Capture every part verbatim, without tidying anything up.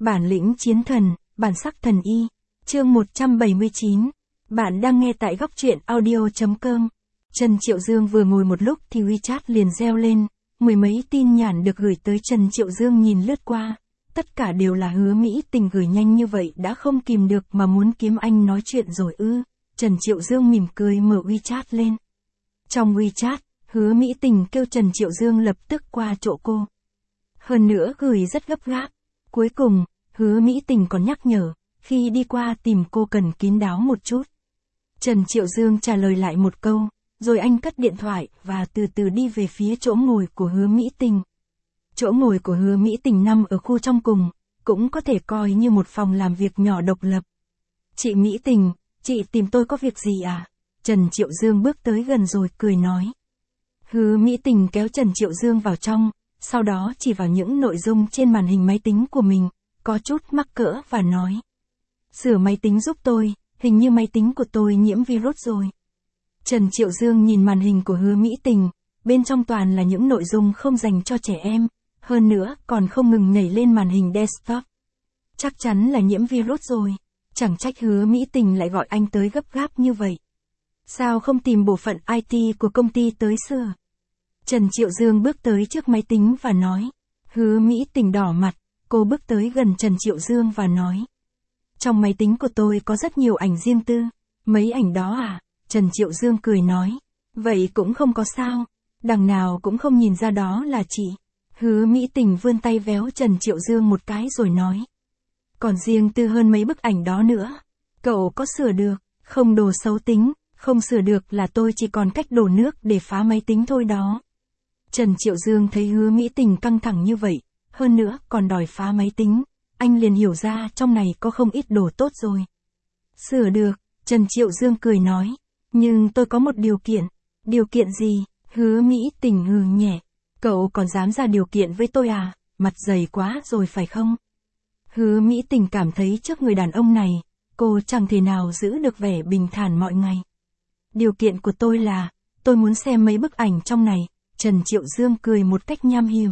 Bản lĩnh chiến thần, bản sắc thần y. Chương một trăm bảy mươi chín. Bạn đang nghe tại góc truyện audio chấm com. Trần Triệu Dương vừa ngồi một lúc thì WeChat liền reo lên, mười mấy tin nhắn được gửi tới Trần Triệu Dương nhìn lướt qua. Tất cả đều là Hứa Mỹ Tình gửi nhanh như vậy đã không kìm được mà muốn kiếm anh nói chuyện rồi ư. Trần Triệu Dương mỉm cười mở WeChat lên. Trong WeChat, Hứa Mỹ Tình kêu Trần Triệu Dương lập tức qua chỗ cô. Hơn nữa gửi rất gấp gáp. Cuối cùng, Hứa Mỹ Tình còn nhắc nhở, khi đi qua tìm cô cần kín đáo một chút. Trần Triệu Dương trả lời lại một câu, rồi anh cất điện thoại và từ từ đi về phía chỗ ngồi của Hứa Mỹ Tình. Chỗ ngồi của Hứa Mỹ Tình nằm ở khu trong cùng, cũng có thể coi như một phòng làm việc nhỏ độc lập. Chị Mỹ Tình, chị tìm tôi có việc gì à? Trần Triệu Dương bước tới gần rồi cười nói. Hứa Mỹ Tình kéo Trần Triệu Dương vào trong, sau đó chỉ vào những nội dung trên màn hình máy tính của mình, có chút mắc cỡ và nói. Sửa máy tính giúp tôi, hình như máy tính của tôi nhiễm virus rồi. Trần Triệu Dương nhìn màn hình của Hứa Mỹ Tình, bên trong toàn là những nội dung không dành cho trẻ em, hơn nữa còn không ngừng nhảy lên màn hình desktop. Chắc chắn là nhiễm virus rồi, chẳng trách Hứa Mỹ Tình lại gọi anh tới gấp gáp như vậy. Sao không tìm bộ phận i tê của công ty tới sửa? Trần Triệu Dương bước tới trước máy tính và nói. Hứa Mỹ Tình đỏ mặt, cô bước tới gần Trần Triệu Dương và nói. Trong máy tính của tôi có rất nhiều ảnh riêng tư. Mấy ảnh đó à? Trần Triệu Dương cười nói. Vậy cũng không có sao. Đằng nào cũng không nhìn ra đó là chị. Hứa Mỹ Tình vươn tay véo Trần Triệu Dương một cái rồi nói. Còn riêng tư hơn mấy bức ảnh đó nữa. Cậu có sửa được, không đồ xấu tính, không sửa được là tôi chỉ còn cách đổ nước để phá máy tính thôi đó. Trần Triệu Dương thấy Hứa Mỹ Tình căng thẳng như vậy, hơn nữa còn đòi phá máy tính, anh liền hiểu ra trong này có không ít đồ tốt rồi. Sửa được, Trần Triệu Dương cười nói, nhưng tôi có một điều kiện. Điều kiện gì? Hứa Mỹ Tình hừ nhẹ. Cậu còn dám ra điều kiện với tôi à? Mặt dày quá rồi phải không? Hứa Mỹ Tình cảm thấy trước người đàn ông này, cô chẳng thể nào giữ được vẻ bình thản mọi ngày. Điều kiện của tôi là, tôi muốn xem mấy bức ảnh trong này. Trần Triệu Dương cười một cách nham hiểm.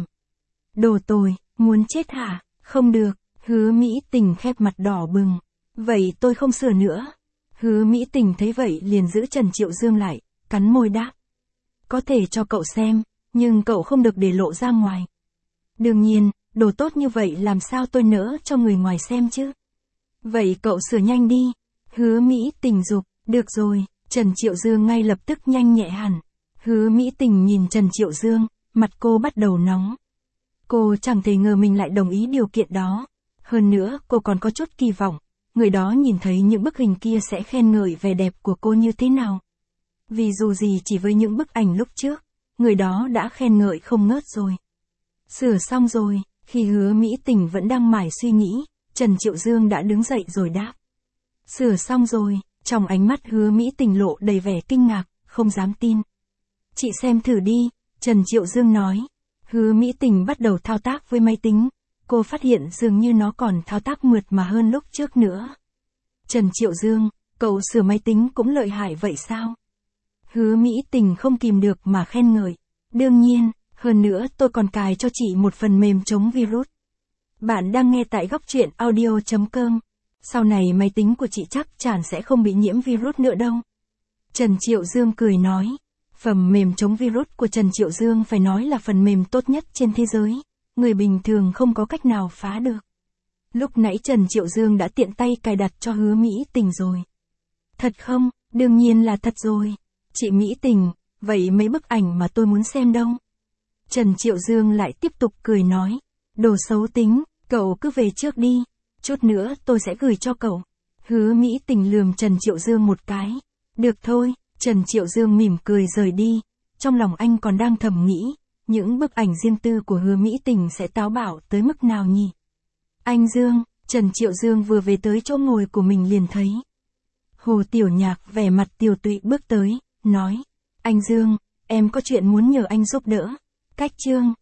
Đồ tồi, muốn chết hả? Không được. Hứa Mỹ Tình khép mặt đỏ bừng. Vậy tôi không sửa nữa. Hứa Mỹ Tình thấy vậy liền giữ Trần Triệu Dương lại, cắn môi đáp. Có thể cho cậu xem, nhưng cậu không được để lộ ra ngoài. Đương nhiên, đồ tốt như vậy làm sao tôi nỡ cho người ngoài xem chứ? Vậy cậu sửa nhanh đi. Hứa Mỹ Tình giục. Được rồi. Trần Triệu Dương ngay lập tức nhanh nhẹ hẳn. Hứa Mỹ Tình nhìn Trần Triệu Dương, mặt cô bắt đầu nóng. Cô chẳng thể ngờ mình lại đồng ý điều kiện đó. Hơn nữa, cô còn có chút kỳ vọng, người đó nhìn thấy những bức hình kia sẽ khen ngợi vẻ đẹp của cô như thế nào. Vì dù gì chỉ với những bức ảnh lúc trước, người đó đã khen ngợi không ngớt rồi. Sửa xong rồi, khi Hứa Mỹ Tình vẫn đang mải suy nghĩ, Trần Triệu Dương đã đứng dậy rồi đáp. Sửa xong rồi, trong ánh mắt Hứa Mỹ Tình lộ đầy vẻ kinh ngạc, không dám tin. Chị xem thử đi, Trần Triệu Dương nói. Hứa Mỹ Tình bắt đầu thao tác với máy tính, cô phát hiện dường như nó còn thao tác mượt mà hơn lúc trước nữa. Trần Triệu Dương, cậu sửa máy tính cũng lợi hại vậy sao? Hứa Mỹ Tình không kìm được mà khen ngợi. Đương nhiên, hơn nữa tôi còn cài cho chị một phần mềm chống virus. Bạn đang nghe tại góc truyện audio chấm com. Sau này máy tính của chị chắc chắn sẽ không bị nhiễm virus nữa đâu. Trần Triệu Dương cười nói. Phần mềm chống virus của Trần Triệu Dương phải nói là phần mềm tốt nhất trên thế giới. Người bình thường không có cách nào phá được. Lúc nãy Trần Triệu Dương đã tiện tay cài đặt cho Hứa Mỹ Tình rồi. Thật không? Đương nhiên là thật rồi. Chị Mỹ Tình, vậy mấy bức ảnh mà tôi muốn xem đâu? Trần Triệu Dương lại tiếp tục cười nói. Đồ xấu tính, cậu cứ về trước đi. Chút nữa tôi sẽ gửi cho cậu. Hứa Mỹ Tình lườm Trần Triệu Dương một cái. Được thôi. Trần Triệu Dương mỉm cười rời đi. Trong lòng anh còn đang thầm nghĩ, những bức ảnh riêng tư của Hứa Mỹ Tình sẽ táo bạo tới mức nào nhỉ? Anh Dương, Trần Triệu Dương vừa về tới chỗ ngồi của mình liền thấy. Hồ Tiểu Nhạc vẻ mặt tiều tụy bước tới, nói. Anh Dương, em có chuyện muốn nhờ anh giúp đỡ. Cách Trương,